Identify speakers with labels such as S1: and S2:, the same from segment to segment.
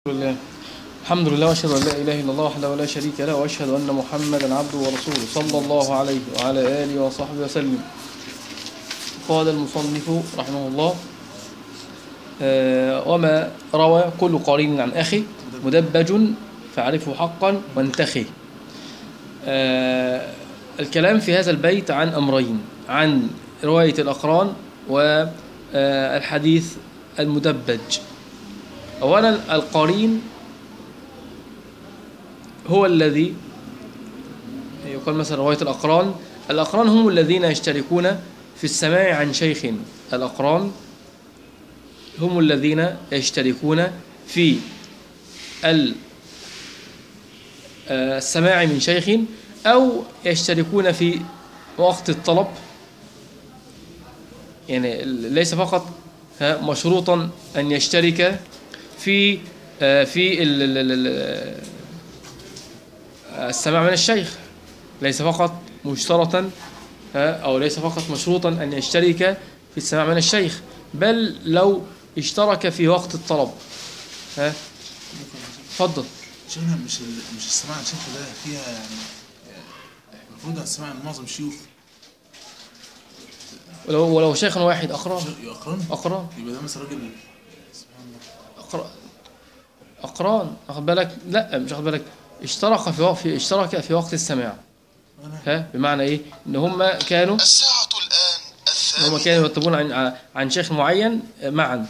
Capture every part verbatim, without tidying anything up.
S1: لله. الحمد لله واشهد ان لا اله الا الله وحده لا شريك له واشهد ان محمدا عبده ورسوله صلى الله عليه وعلى اله وصحبه وسلم. قال المصنف رحمه الله: آه وما روى كل قرين عن اخي مدبج فاعرفه حقا وانتخي. آه الكلام في هذا البيت عن امرين: عن روايه الاقران والحديث المدبج. اولا، القرين هو الذي يقال مثلا رواية الأقران. الأقران هم الذين يشتركون في السماع عن شيخ. الأقران هم الذين يشتركون في السماع من شيخ، أو يشتركون في وقت الطلب. يعني ليس فقط مشروطا أن يشترك في في السماع من الشيخ، ليس فقط مشترطا أو ليس فقط مشروطا أن يشترك في السماع من الشيخ، بل لو اشترك في وقت الطلب. ها اتفضل.
S2: شيخنا، مش مش السماع عن الشيخ ده فيها يعني المفروض السماع عن معظم الشيوخ،
S1: ولو ولو شيخ واحد أقران
S2: أقران
S1: أقران
S2: يبقى ده مثلا راجل سبحان الله
S1: أقران أقران أخذ بالك؟ لا، مش أخذ بالك، اشترك في وقت في اشترك في وقت السماع. ها بمعنى ايه؟ ان هم كانوا
S2: الساعة الآن الثانية،
S1: هم كانوا يطلبون عن عن شيخ معين معا.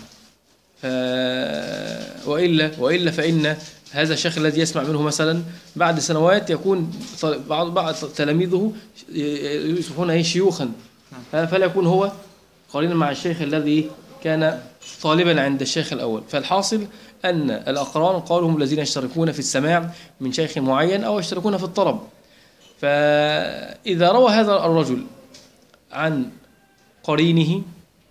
S1: والا والا فان هذا الشيخ الذي يسمع منه مثلا بعد سنوات يكون بعض بعض تلاميذه يصبحون شيوخا، فلا يكون هو قرينا مع الشيخ الذي كان طالبا عند الشيخ الأول. فالحاصل أن الأقران قالوا هم الذين يشتركون في السماع من شيخ معين أو يشتركون في الطلب. فإذا روى هذا الرجل عن قرينه،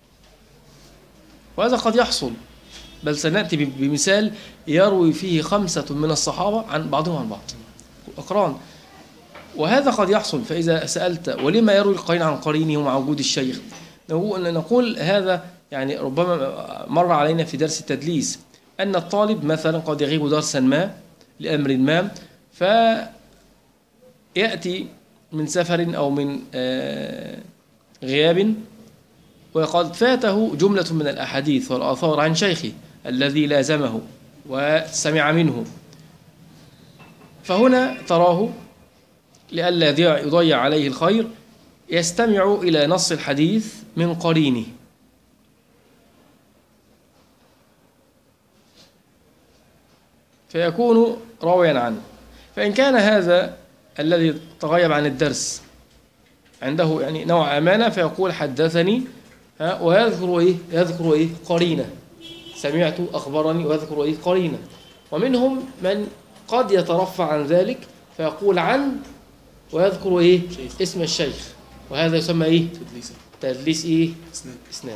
S1: وهذا قد يحصل، بل سنأتي بمثال يروي فيه خمسة من الصحابة عن بعضهم عن بعض أقران، وهذا قد يحصل. فإذا سألت ولما يروي القرين عن قرينه مع وجود الشيخ، نقول هذا يعني ربما مر علينا في درس التدليس أن الطالب مثلا قد يغيب درسا ما لأمر ما، فيأتي من سفر أو من غياب وقد فاته جملة من الأحاديث والآثار عن شيخه الذي لازمه وسمع منه. فهنا تراه لئلا يضيع عليه الخير يستمع إلى نص الحديث من قرينه، فيكون راويا عنه. فإن كان هذا الذي تغيب عن الدرس عنده يعني نوع أمانة فيقول حدثني، ويذكر إيه؟ يذكر إيه؟ قرينة، سمعت أخبرني، ويذكر إيه؟ قرينة. ومنهم من قد يترفع عن ذلك فيقول عن ويذكر إيه؟ اسم الشيخ، وهذا يسمى إيه؟ تدليس. تدليس إيه؟ إسناد. إسناد.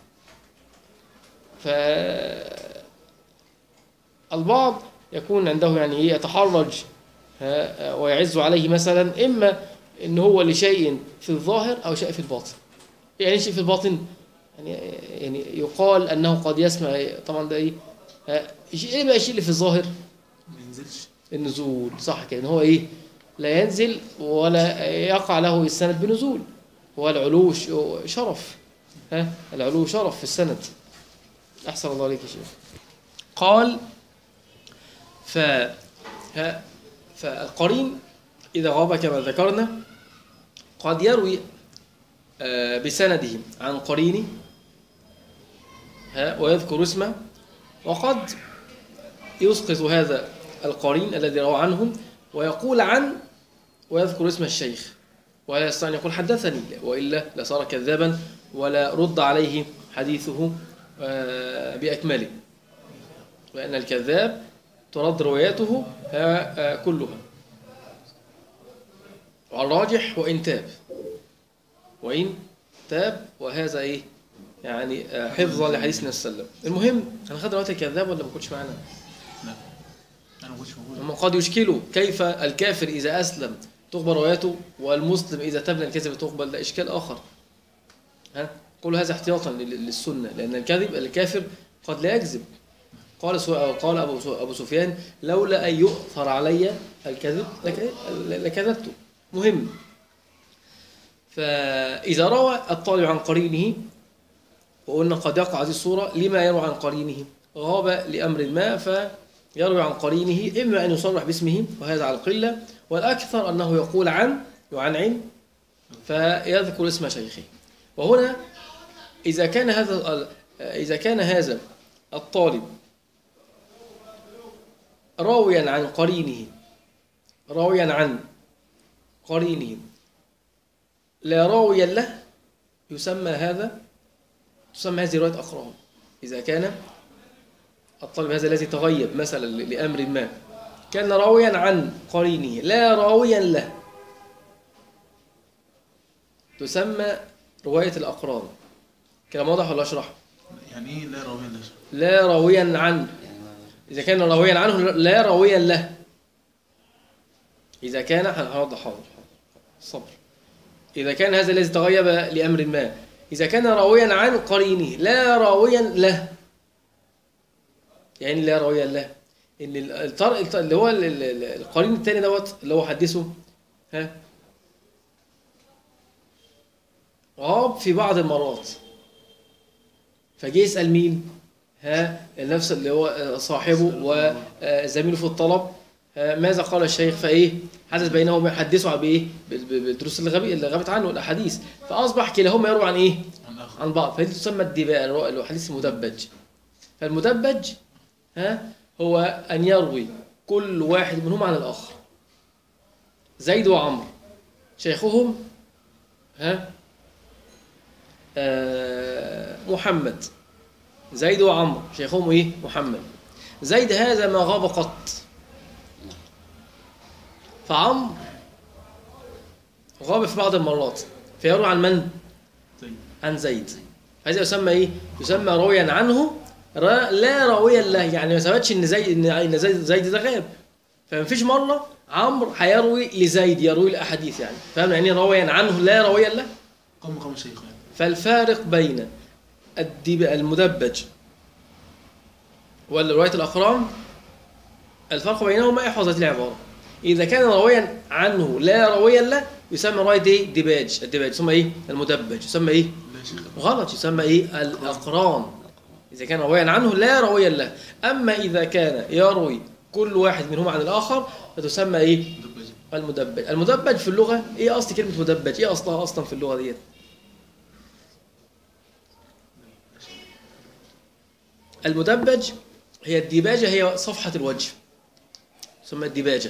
S1: فالبعض يكون عنده يعني إيه؟ يتحرج ويعز عليه مثلا إما إن هو لشيء في الظاهر أو شيء في الباطن. يعني شيء في الباطن يعني يعني يقال أنه قد يسمع، طبعا ده إيه؟ إيه بقى الشيء اللي في الظاهر؟
S2: ما ينزلش
S1: النزول، صح كده. إن هو إيه؟ لا ينزل ولا يقع له السند بنزول، والعلو شرف. ها العلو شرف في السند. أحسن الله عليك يا شيخ. قال ف فالقرين إذا غاب كما ذكرنا قد يروي بسنده عن قرينه ويذكر اسمه، وقد يسقط هذا القرين الذي روى عنهم ويقول عن ويذكر اسم الشيخ، ولا يستطيع أن يقول حدثني، وإلا لصار كذابا ولا رد عليه حديثه بأكمله، لأن الكذاب ترد رواياته كلها. والراجح وإن تاب وإن تاب وهذا إيه يعني حفظا لحديثنا صلى الله عليه وسلم. المهم أنا خد رواية الكذاب ولا ما كنتش معنا؟
S2: لا أنا ما كنتش موجود.
S1: هم قد يشكلوا كيف الكافر إذا أسلم تقبل روايته والمسلم إذا تاب من الكذب تقبل، ده إشكال آخر. ها قولوا هذا احتياطا للسنة، لأن الكذب الكافر قد لا يكذب، قال سو... قال أبو, سو... أبو سفيان لولا أن يؤثر علي الكذب لك... لكذبت. مهم. فإذا روى الطالب عن قرينه، وقلنا قد يقع هذه الصورة لما يروي عن قرينه، غاب لأمر ما فيروي عن قرينه، إما أن يصرح باسمه وهذا على القلة، والأكثر أنه يقول عن يعنعن فيذكر اسم شيخه. وهنا إذا كان هذا إذا كان هذا الطالب راويا عن قرينه راويا عن قرينه لا راويا له، يسمى هذا تسمى هذه رواية أقران. إذا كان الطالب هذا الذي تغيب مثلا لأمر ما كان راويا عن قرينه لا راويا له، تسمى رواية الأقران. كلام واضح ولا أشرح؟
S2: يعني ايه لا راويا له؟
S1: لا راويا عنه، إذا كان راويا عنه لا راويا له. إذا كان هنوضح حاضر الصبر. إذا كان هذا الذي تغيب لأمر ما إذا كان راويا عن قرينه لا راويا له، يعني لا راويا له إن الطرق اللي هو القرين الثاني دوت اللي هو حدثه ها غاب في بعض المرات، فجي يسأل مين؟ ها النفس اللي هو صاحبه وزميله في الطلب، ماذا قال الشيخ؟ فايه حدث بينهم يحدثوا بايه؟ بالدروس اللي غابت عنه الاحاديث، فاصبح كلاهما يروي عن ايه؟ عن بعض، فهذه تسمى الدباء، الحديث المدبج. فالمدبج ها هو ان يروي كل واحد منهم عن الاخر. زيد وعمرو شيخهم ها آه محمد، زيد وعمرو شيخهم ايه؟ محمد. زيد هذا ما غاب قط، فعمرو غاب في بعض المرات فيروي عن من؟ عن زيد. هذا يسمى ايه؟ يسمى راويا عنه لا راويا له، يعني ما ثبتش ان زيد ان زيد زيد ده غاب، فما فيش مره عمرو هيروي لزيد يروي الاحاديث، يعني فاهم يعني راويا عنه لا راويا له؟
S2: قام قام شيخ يعني.
S1: فالفارق بين المدبج ورواية الأقران، الفرق بينهما احفظ هذه العبارة: إذا كان راويا عنه لا راويا له يسمى رواية إيه؟ دباج. الدباج يسمى إيه؟ المدبج يسمى إيه؟ غلط، يسمى إيه؟ الأقران. إذا كان راويا عنه لا راويا له. أما إذا كان يروي كل واحد منهما عن الآخر فتسمى إيه؟ المدبج. المدبج في اللغة إيه أصل كلمة مدبج؟ إيه أصلها أصلا في اللغة ديت؟ المدبج هي الديباجة، هي صفحة الوجه، تسمى الديباجة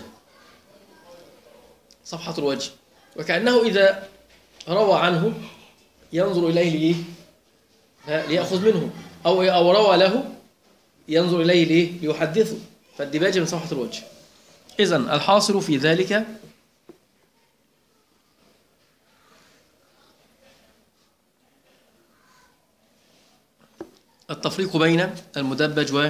S1: صفحة الوجه، وكأنه إذا روى عنه ينظر إليه ليه؟ ليأخذ منه، أو أو روى له ينظر إليه ليه؟ ليحدثه. فالديباجة من صفحة الوجه. إذن الحاصل في ذلك التفريق بين المدبج ورواية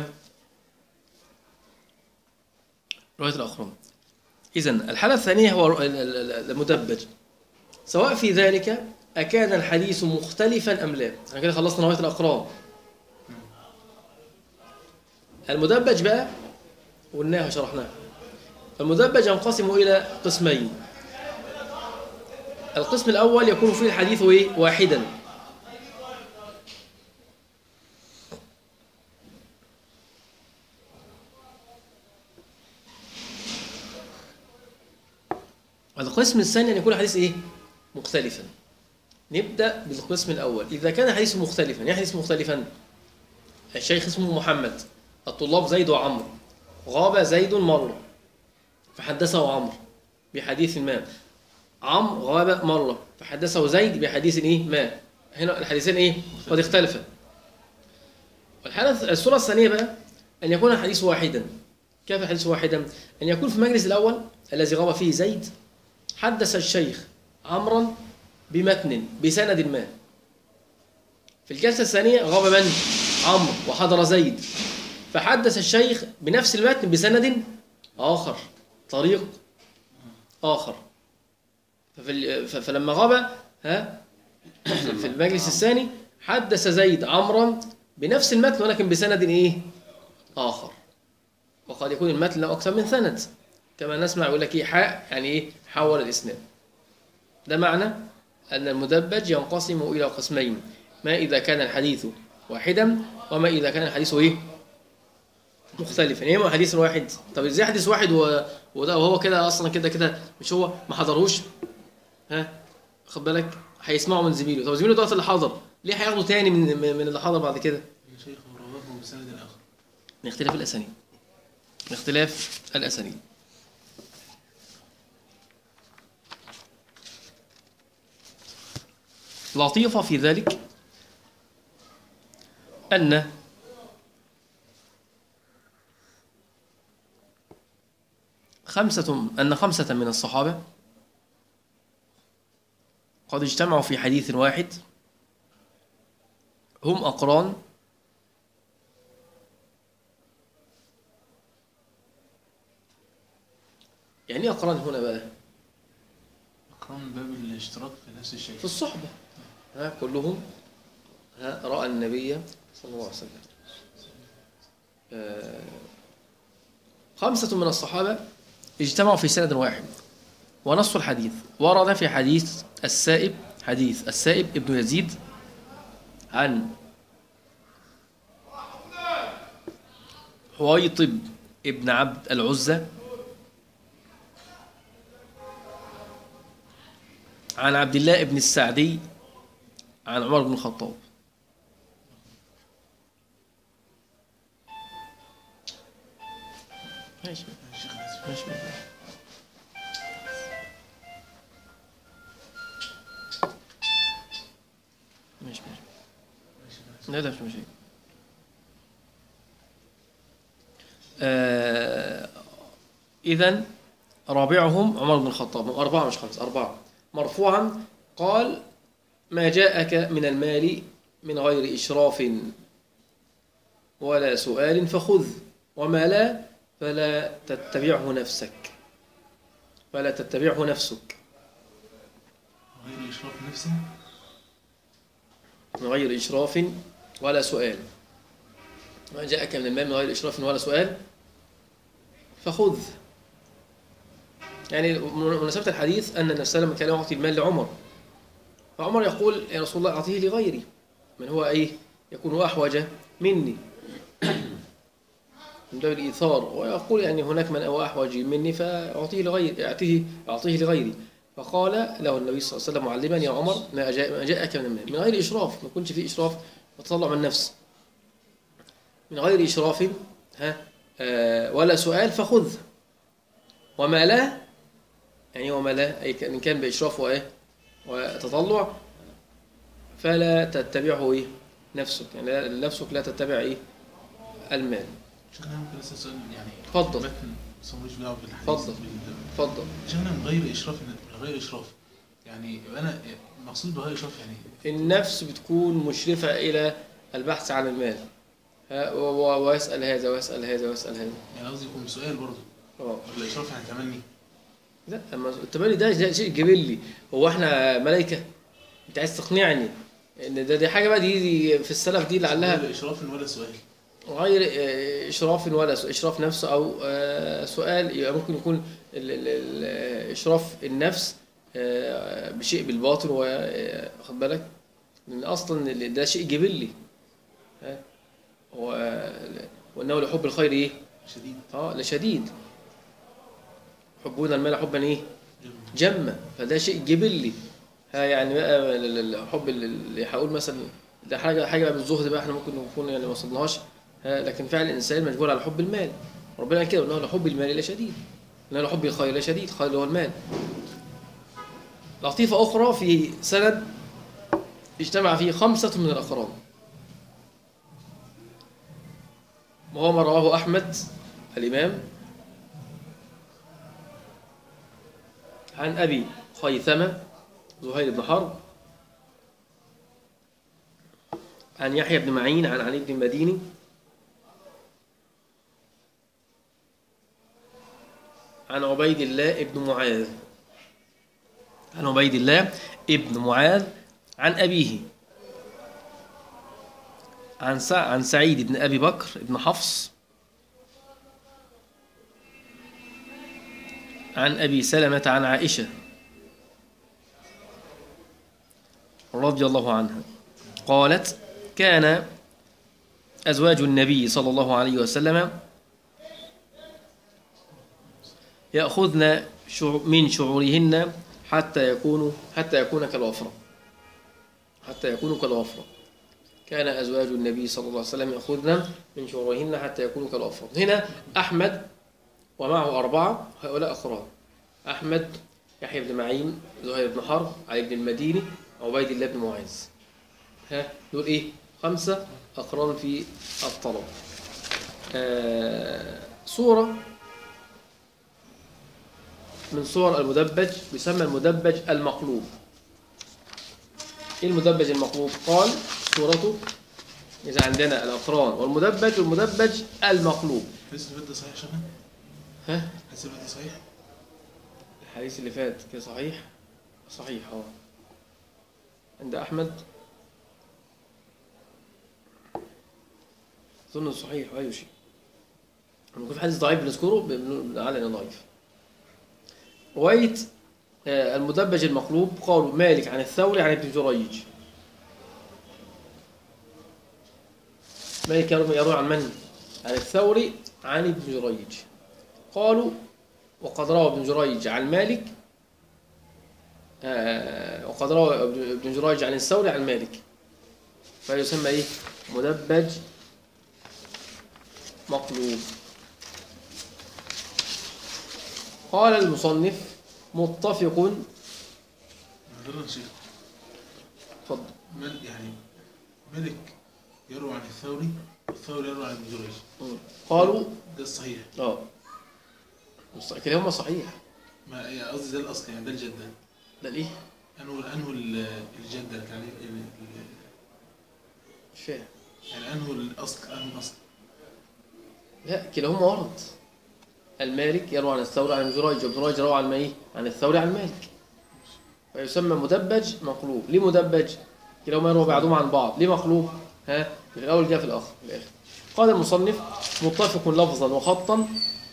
S1: الأقران. إذن الحالة الثانية هو المدبج، سواء في ذلك أكان الحديث مختلفا أم لا. أنا كده خلصنا رواية الأقران. المدبج بقى قلناها وشرحناها. المدبج ينقسم إلى قسمين. القسم الأول يكون فيه الحديث واحدا، القسم الثاني أن يكون الحديث إيه؟ مختلفا. نبدأ بالقسم الأول. إذا كان الحديث مختلفا، يعني حديث مختلفا، الشيخ اسمه محمد، الطلاب زيد وعمرو، غاب زيد مرة فحدثه عمرو بحديث ما، عمرو غاب مرة فحدثه زيد بحديث إيه؟ ما. هنا الحديثين إيه؟ قد اختلفا. والحالة الصورة الثانية بقى أن يكون الحديث واحدا. كيف الحديث واحدا؟ أن يكون في المجلس الأول الذي غاب فيه زيد حدث الشيخ عمرا بمتن بسند ما. في الجلسة الثانية غاب من؟ عمرو وحضر زيد، فحدث الشيخ بنفس المتن بسند آخر، طريق آخر. فلما غاب ها في المجلس الثاني حدث زيد عمرا بنفس المتن ولكن بسند إيه؟ آخر، وقد يكون المتن له أكثر من سند، كما نسمع يقول لك إيه حاء، يعني إيه حول الإسناد. ده معنى أن المدبج ينقسم إلى قسمين: ما إذا كان الحديث واحدا، وما إذا كان الحديث إيه مختلفا. يعني إيه حديث واحد؟ طب إزاي حديث واحد و... وده وهو كده أصلا كده كده مش هو ما حضروش؟ ها خد بالك هيسمعوا من زميله، طب زميله ده اللي حضر ليه هياخده تاني من من اللي حضر بعد كده؟
S2: يا شيخ رواه بسند آخر.
S1: من اختلاف الأسانيد، من اختلاف الأسانيد. لطيفة في ذلك أن خمسة أن خمسة من الصحابة قد اجتمعوا في حديث واحد، هم أقران يعني أقران هنا بقى
S2: أقران باب الاشتراك في نفس الشيء،
S1: في الصحبة، ها كلهم ها رأى النبي صلى الله عليه وسلم. آه خمسة من الصحابة اجتمعوا في سند واحد، ونص الحديث ورد في حديث السائب، حديث السائب ابن يزيد عن حويطب ابن عبد العزة عن عبد الله ابن السعدي عن عمر بن الخطاب. ماشي ماشي ماشي ماشي لا لا مش ماشي. آه إذن رابعهم عمر بن الخطاب، أربعة مش خمسة، أربعة، مرفوعا قال: ما جاءك من المال من غير إشراف ولا سؤال فخذ، وما لا فلا تتبعه نفسك، فلا تتبعه نفسك.
S2: غير إشراف نفسه،
S1: من غير إشراف ولا سؤال. ما جاءك من المال من غير إشراف ولا سؤال فخذ. يعني مناسبة الحديث أن النبي صلى الله عليه وسلم كان يعطي المال لعمر، فعمر يقول: يا رسول الله أعطيه لغيري، من هو إيه يكون أحوج مني، من باب الإيثار، ويقول يعني هناك من هو أحوج مني فأعطيه لغيري، أعطيه أعطيه لغيري. فقال له النبي صلى الله عليه وسلم معلما: يا عمر ما جاء ما جاءك من المال من غير إشراف، ما يكونش فيه إشراف وتطلع من النفس، من غير إشراف ها آه ولا سؤال فخذ، وما لا يعني وما لا أي إن كان بإشراف وإيه وتطلع فلا تتبعه إيه نفسك، يعني نفسك لا تتبع إيه المال.
S2: شيخنا ممكن أسأل سؤال يعني؟
S1: اتفضل.
S2: متن مصورش دعوة بالحديث.
S1: اتفضل اتفضل.
S2: شيخنا من غير إشراف، من غير إشراف يعني أنا المقصود بغير إشراف يعني
S1: النفس بتكون مشرفة إلى البحث عن المال، ويسأل هذا ويسأل هذا ويسأل هذا.
S2: يعني قصدي يكون سؤال برضه
S1: اه
S2: ولا إشراف يعني تمني؟
S1: لا، اما التمني ده شيء جبلي، هو احنا ملائكة؟ انت عايز تقنعني ان ده دي حاجة بقى دي في السلف دي لعلها
S2: غير إشراف ولا سؤال،
S1: غير إشراف ولا سؤال، إشراف نفس أو سؤال، يبقى ممكن يكون ال ال ال إشراف النفس بشيء بالباطن، واخد بالك لأن أصلا ده شيء جبلي، وأنه لحب الخير إيه؟
S2: شديد.
S1: اه لشديد، حبون المال حبا إيه؟ جمة، فده شيء جبلي. ها يعني بقى الحب اللي هقول مثلا ده حاجة حاجة بقى بالزهد بقى احنا ممكن نكون يعني ما وصلناش، لكن فعل الإنسان مجبور على حب المال، ربنا قال كده: إنه لحب المال لشديد، إنه لحب الخير لشديد، الخير اللي هو المال. لطيفة أخرى في سند اجتمع فيه خمسة من الأقران، وهو ما رواه أحمد الإمام عن أبي خيثمة زهير بن حرب عن يحيى بن معين عن علي بن المديني عن عبيد الله ابن معاذ عن عبيد الله ابن معاذ عن أبيه عن عن سعيد بن أبي بكر بن حفص عن أبي سلمة عن عائشة رضي الله عنها قالت كان أزواج النبي صلى الله عليه وسلم يأخذن من شعورهن حتى يكونوا حتى يكون كالوفرة حتى يكونوا كالوفرة كان أزواج النبي صلى الله عليه وسلم يأخذن من شعورهن حتى يكونوا كالوفرة. هنا أحمد ومعه أربعة هؤلاء أقران: أحمد، يحيى بن معين، زهير بن حرب، علي بن المديني، عبيد الله بن معاذ. ها دول إيه؟ خمسة أقران في الطلب. آه صورة من صور المدبج يسمى المدبج المقلوب. إيه المدبج المقلوب؟ قال صورته إذا عندنا الأقران والمدبج والمدبج المقلوب.
S2: الحديث اللي فات ده صحيح شبه؟
S1: ها؟
S2: الحديث اللي فات ده صحيح؟
S1: الحديث اللي فات كده صحيح؟ صحيح اه عند أحمد أظن صحيح أي شيء. لما يكون في حديث ضعيف بنذكره بنعلن إنه ضعيف. رواية المدبج المقلوب قالوا مالك عن الثوري عن ابن جريج. مالك يروي عن من؟ عن الثوري عن ابن جريج. قالوا وقد روى ابن جريج عن مالك آه وقد روى ابن جريج عن الثوري عن مالك، فيسمى ايه؟ مدبج مقلوب. قال المصنف متفق.
S2: نظرا شيخ
S1: اتفضل.
S2: مال يعني مالك يروي عن الثوري والثوري يروي عن ابن جريج.
S1: قالوا
S2: ده الصحيح.
S1: اه كلاهما صحيح.
S2: ما يعني قصدي ده الاصل يعني ده الجده.
S1: ده الايه؟
S2: انه انه الجده يعني
S1: مش فاهم.
S2: يعني انه الاصل انه الاصل.
S1: لا كلاهما ورد. المالك يروي عن الثوري عن ابن جريج وابن جريج روى عن ايه؟ عن الثوري عن مالك، فيسمى مدبج مقلوب. ليه مدبج؟ كلاهما يروى بعضهم عن بعض. ليه مقلوب؟ ها في الاول جاء في الاخر في الاخر. قال المصنف متفق لفظا وخطا.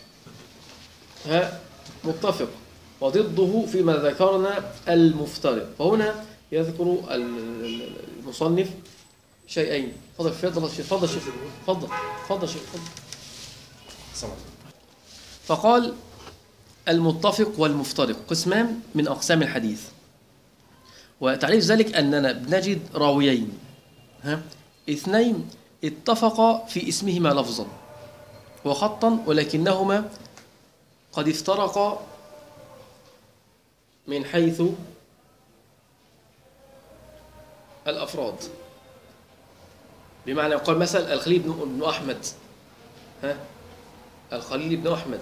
S1: ها متفق وضده فيما ذكرنا المفترق. فهنا يذكر المصنف شيئين. تفضل تفضل تفضل تفضل تفضل تفضل. فقال المتفق والمفترق قسمان من أقسام الحديث، وتعريف ذلك أننا بنجد راويين ها اثنين اتفقا في اسمهما لفظا وخطا، ولكنهما قد افترقا من حيث الأفراد. بمعنى قال مثلا الخليل بن أحمد ها الخليل بن أحمد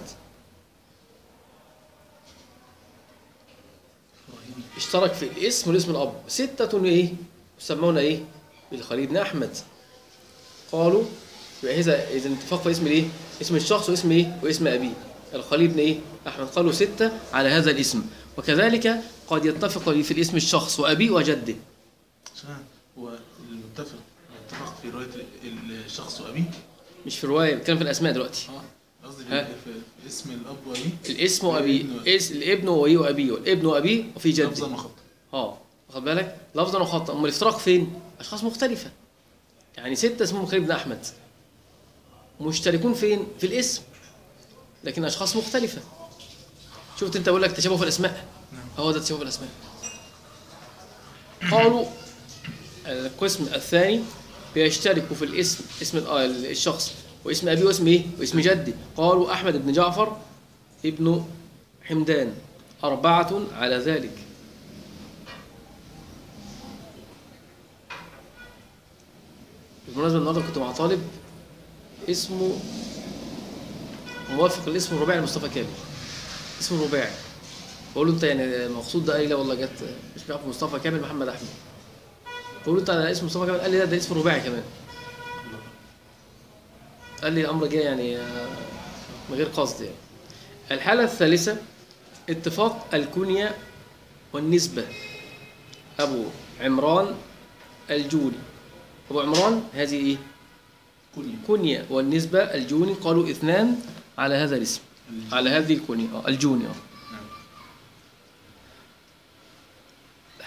S1: اشترك في الاسم والاسم الأب ستة ايه يسمون ايه بالخليل بن أحمد. قالوا إذا إذا اتفق في اسم الايه اسم الشخص واسم ايه واسم أبيه الخليل بن ايه أحمد، قالوا ستة على هذا الاسم. وكذلك قد يتفق في الاسم الشخص وأبيه وجده.
S2: هو المتفق اتفق في رواية الشخص وأبيه
S1: مش في رواية، بتكلم في الأسماء دلوقتي.
S2: اه قصدي في اسم الأب وأبيه
S1: الاسم وأبيه اس الابن وأبيه وأبيه والابن وأبيه وفي جده
S2: لفظا وخطا.
S1: اه واخد بالك لفظا وخطا. أما الافتراق فين؟ أشخاص مختلفة. يعني ستة اسمهم خليل بن أحمد مشتركون فين؟ في الاسم، لكن أشخاص مختلفة. شفت أنت بقول لك تشابه في الأسماء. هو ده تشابه في الأسماء. قالوا القسم الثاني بيشتركوا في الاسم اسم الشخص واسم أبيه واسم إيه؟ واسم جدي. قالوا أحمد بن جعفر ابن حمدان أربعة على ذلك. بالمناسبة النهارده كنت مع طالب اسمه موافق الاسم الرباعي لمصطفى كامل. اسمه الرباعي. بقول له أنت يعني المقصود ده؟ قال لي لا والله جت مش بيعرف مصطفى كامل محمد أحمد. بقول له أنت على اسم مصطفى كامل؟ قال لي لا ده اسم الرباعي كمان. قال لي الأمر جاي يعني من غير قصد. يعني الحالة الثالثة اتفاق الكنية والنسبة. أبو عمران الجوني. أبو عمران هذه إيه؟
S2: كنية.
S1: كنية والنسبة الجوني. قالوا اثنان على هذا الاسم على هذه الكنية الجوني.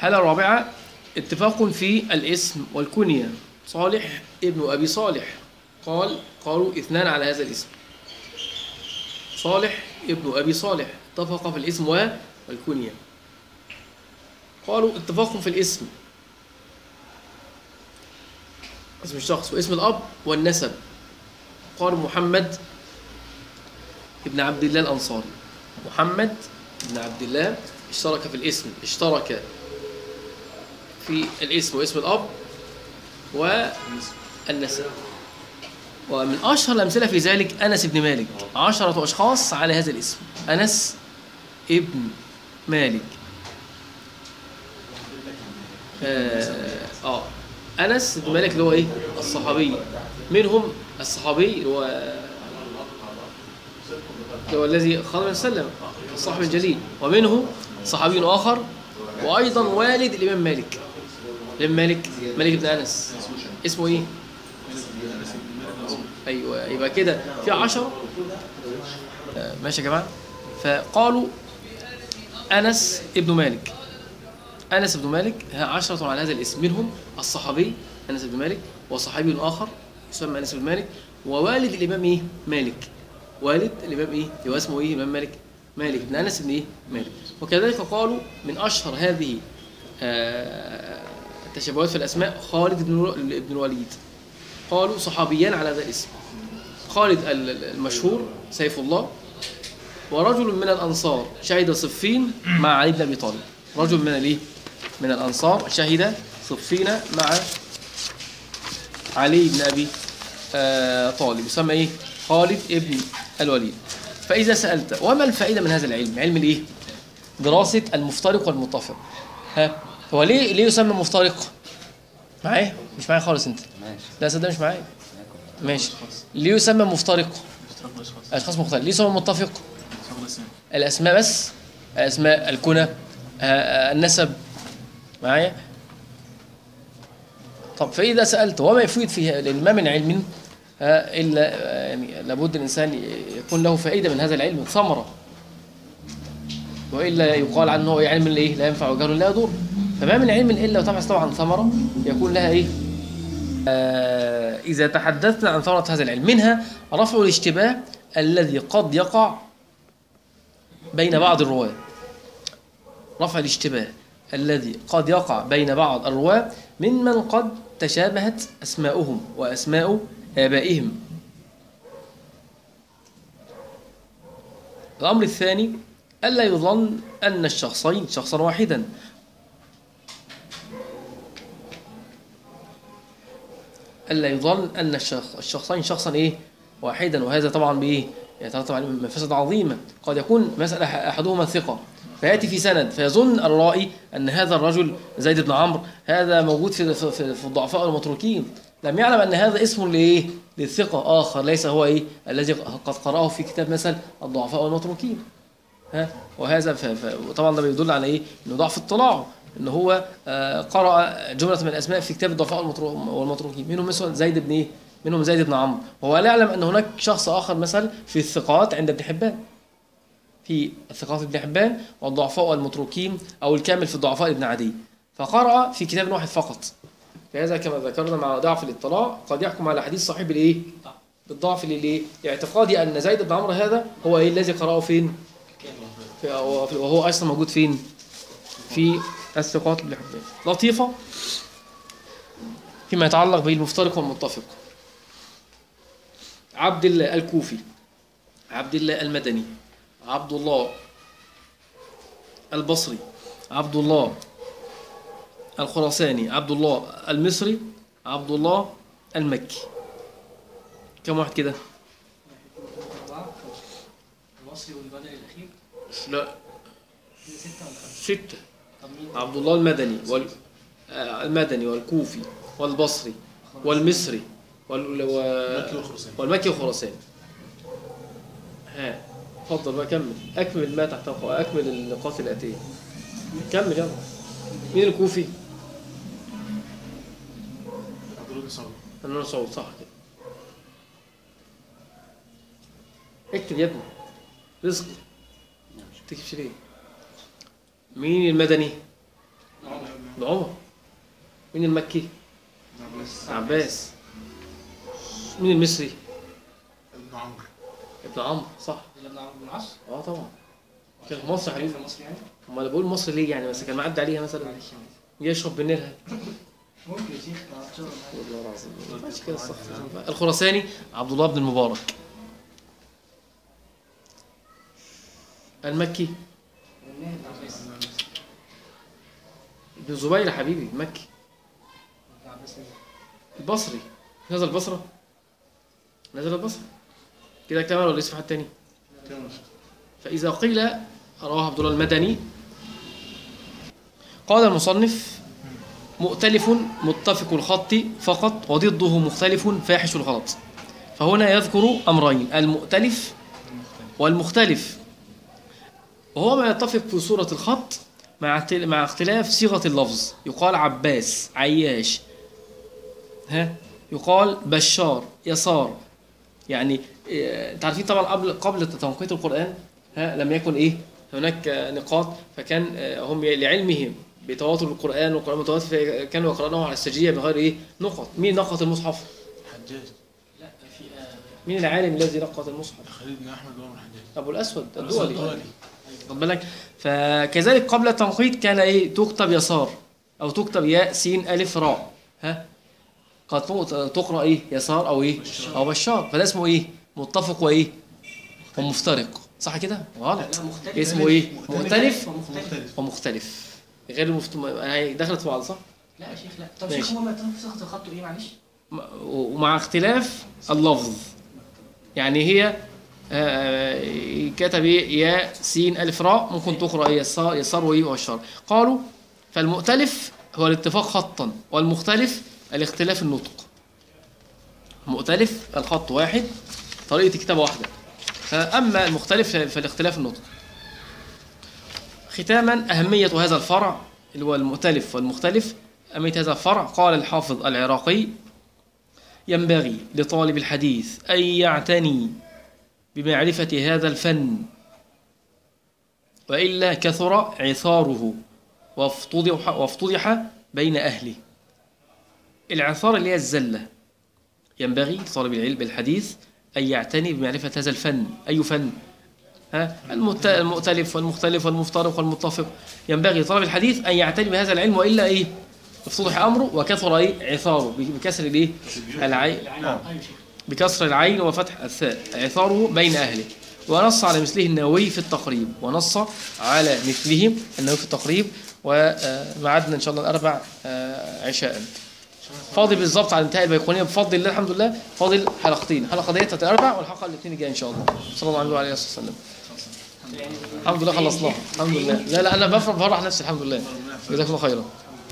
S1: الحالة الرابعة اتفاق في الاسم والكنية. صالح ابن أبي صالح، قال قالوا اثنان على هذا الاسم. صالح ابن أبي صالح اتفق في الاسم والكنية. قالوا اتفاق في الاسم، اسم الشخص واسم الأب والنسب. قالوا محمد ابن عبد الله الأنصاري. محمد ابن عبد الله اشترك في الاسم، اشترك في الاسم واسم الأب والنسب. ومن أشهر الأمثلة في ذلك أنس بن مالك، عشرة أشخاص على هذا الاسم. أنس ابن مالك. آه, آه أنس بن مالك اللي هو إيه؟ الصحابي. منهم الصحابي اللي هو اللي هو الذي خاض النبي صلى الله عليه وسلم، الصحابي الجليل. ومنه صحابي آخر وأيضا والد الإمام مالك. الإمام مالك مالك بن أنس اسمه إيه؟ أيوة، يبقى كده في عشرة. آه ماشي يا جماعة. فقالوا أنس ابن مالك. أنس بن مالك عشرة على هذا الاسم، منهم الصحابي أنس بن مالك، وصحابي آخر يسمى أنس بن مالك، ووالد الإمام إيه؟ مالك. والد الإمام إيه؟ هو اسمه إيه؟ الإمام مالك مالك بن أنس بن إيه؟ مالك. وكذلك قالوا من أشهر هذه آه التشابهات في الأسماء خالد بن الوليد. قالوا صحابيان على هذا الاسم. خالد المشهور سيف الله، ورجل من الأنصار شهد صفين مع علي بن أبي طالب. رجل من الايه؟ من الأنصار شهد صفين مع علي بن أبي آه طالب، يسمى إيه؟ خالد ابن الوليد. فإذا سألت وما الفائدة من هذا العلم؟ علم الإيه؟ دراسة المفترق والمتفق. ها هو ليه ليه يسمى مفترق؟ معايا؟ مش معايا خالص أنت؟ ماشي. لا صدق مش معايا. ماشي. ليه يسمى مفترق؟ أشخاص مختلفة. ليه يسمى متفق؟ الأسماء بس، أسماء الكنى، النسب. معايا؟ طب فإذا سألت وما يفيد فيها؟ لأن ما من علم إلا يعني لابد الإنسان يكون له فائدة من هذا العلم، ثمرة، وإلا يقال عنه علم إيه؟ لا ينفع وجهل لا يضر. فما من علم إلا وتبحث طبعا ثمرة يكون لها إيه؟ آه إذا تحدثنا عن ثمرة هذا العلم، منها رفع الاشتباه الذي قد يقع بين بعض الرواة. رفع الاشتباه الذي قد يقع بين بعض الرواة ممن قد تشابهت أسماؤهم وأسماء آبائهم. الأمر الثاني ألا يظن أن الشخصين شخصا واحدا. ألا يظن أن الشخص الشخصين شخصا إيه؟ واحدا. وهذا طبعا بإيه؟ يترتب عليه مفاسد عظيمة. قد يكون مثلا أحدهما ثقة فيأتي في سند فيظن الرائي أن هذا الرجل زيد بن عمرو هذا موجود في في الضعفاء والمتروكين، لم يعلم أن هذا اسم لإيه؟ للثقة آخر ليس هو إيه؟ الذي قد قرأه في كتاب مثلا الضعفاء والمتروكين. ها وهذا طبعا ده بيدل على إيه؟ إنه ضعف اطلاعه، إن هو آه قرأ جملة من الأسماء في كتاب الضعفاء والمتروكين، منهم مثلا زيد بن إيه؟ منهم زيد بن عمرو، وهو لا يعلم أن هناك شخص آخر مثلا في الثقات عند ابن حبان، في الثقات ابن حبان والضعفاء والمتروكين، أو الكامل في الضعفاء ابن عدي، فقرأ في كتاب واحد فقط. فهذا كما ذكرنا مع ضعف الاطلاع قد يحكم على حديث صحيح بالايه؟ بالضعف للايه؟ لاعتقادي ان زيد بن عمرو هذا هو ايه الذي قرأه فين؟ في وهو اصلا موجود فين؟ في الثقات ابن حبان. لطيفة فيما يتعلق بالمفترق والمتفق. عبد الله الكوفي، عبد الله المدني، عبد الله البصري، عبد الله الخراساني، عبد الله المصري، عبد الله المكي. كم واحد كده؟ المصري والبدني الأخير؟ لا ستة. عبد الله المدني وال المدني والكوفي والبصري والمصري وال والمكي والخراساني. ها اتفضل بقى كمل، اكمل ما تحته، اكمل النقاط الاتيه. كمل يلا. مين الكوفي؟
S2: عبد الله بن سعود.
S1: عبد الله بن سعود صح كده. اكتب يا ابني رزق. تكتبش ليه؟ مين المدني؟ ابن عمر. مين المكي؟ عباس. مين المصري؟
S2: ابن عمرو.
S1: ابن عمرو صح.
S3: ابن عمرو بن العاص.
S1: اه طبعا كان في مصر حبيبي.
S3: في مصر يعني.
S1: امال انا بقول مصر ليه يعني؟ بس كان معدي عليها مثلا
S3: معلش
S1: يشرب بالنيلها.
S3: ممكن يا شيخ تعطشوا.
S1: والله العظيم ما ينفعش كده الصح. الخراساني عبد الله بن المبارك. المكي ابن زبير حبيبي المكي. البصري نزل البصرة. نزل البصرة كده كمان ولا اسم حد تاني؟ فإذا قيل رواه عبد الله المدني قال المصنف مؤتلف متفق الخط فقط وضده مختلف فاحش الغلط. فهنا يذكر أمرين المؤتلف والمختلف، وهو ما يتفق في صورة الخط مع مع اختلاف صيغة اللفظ. يقال عباس عياش، ها يقال بشار يسار. يعني انت عارفين طبعا قبل قبل تنقية القرآن ها لم يكن ايه هناك نقاط، فكان هم لعلمهم بتواتر القرآن والقرآن متواتر كانوا يقرأونه على السجية بغير ايه نقط. مين نقط المصحف؟
S2: حجاج.
S3: لا في
S1: مين العالم الذي نقط المصحف؟
S2: خالد بن احمد بن الحجاج.
S1: ابو الاسود
S2: الدولي.
S1: الدولي. خد بالك. فكذلك قبل التنقيط كان ايه تكتب يسار او تكتب ياء سين الف راء، ها قد تقرا ايه يسار او ايه
S2: بشار.
S1: او بشار. فده اسمه ايه متفق وايه ومفترق، صح كده؟ غلط.
S3: لا، مختلف.
S1: اسمه ايه
S2: مختلف.
S1: مختلف
S3: ومختلف.
S1: ومختلف غير المفت... هي دخلت في بعض صح؟
S3: لا يا شيخ لا. طب
S1: ماشي.
S3: شيخ هو ما يتم في صيغه الخط ايه معلش؟
S1: م- ومع اختلاف اللفظ. يعني هي آه، كتب ايه يا سين الف راء ممكن تقرا ايه يسار يسار وايه والشر. قالوا فالمؤتلف هو الاتفاق خطا والمختلف الاختلاف النطق. مؤتلف الخط واحد طريقه كتابه واحده، اما المختلف فالاختلاف النطق. ختاما أهمية هذا الفرع اللي هو المؤتلف والمختلف. أهمية هذا الفرع قال الحافظ العراقي ينبغي لطالب الحديث أن يعتني بمعرفة هذا الفن وإلا كثر عثاره وافتضح, وافتضح بين أهله. العثار اللي هي الزلة. ينبغي لطالب العلم الحديث أن يعتني بمعرفة هذا الفن. أي فن؟ ها المت- المؤتلف والمختلف والمفترق والمتفق. ينبغي لطالب الحديث أن يعتني بهذا العلم وإلا إيه افتضح أمره وكثر إيه عثاره بكسر الإيه العين
S3: ايوه شيخ.
S1: بكسر العين وفتح الثاء عثاره بين أهله. ونص على مثله النووي في التقريب ونص على مثله النووي في التقريب. ومعدنا إن شاء الله الأربع آه، عشاء. فاضل بالظبط على انتهاء البيقونية بفضل الله الحمد لله. فاضل حلقتين، الحلقة ديت الأربع والحلقة الاثنين الجاية إن شاء الله. صلى الله عليه وسلم. الحمد لله خلصناها الحمد لله. لا لا أنا بفرح بفرح نفسي الحمد لله. جزاكم الله خيرا.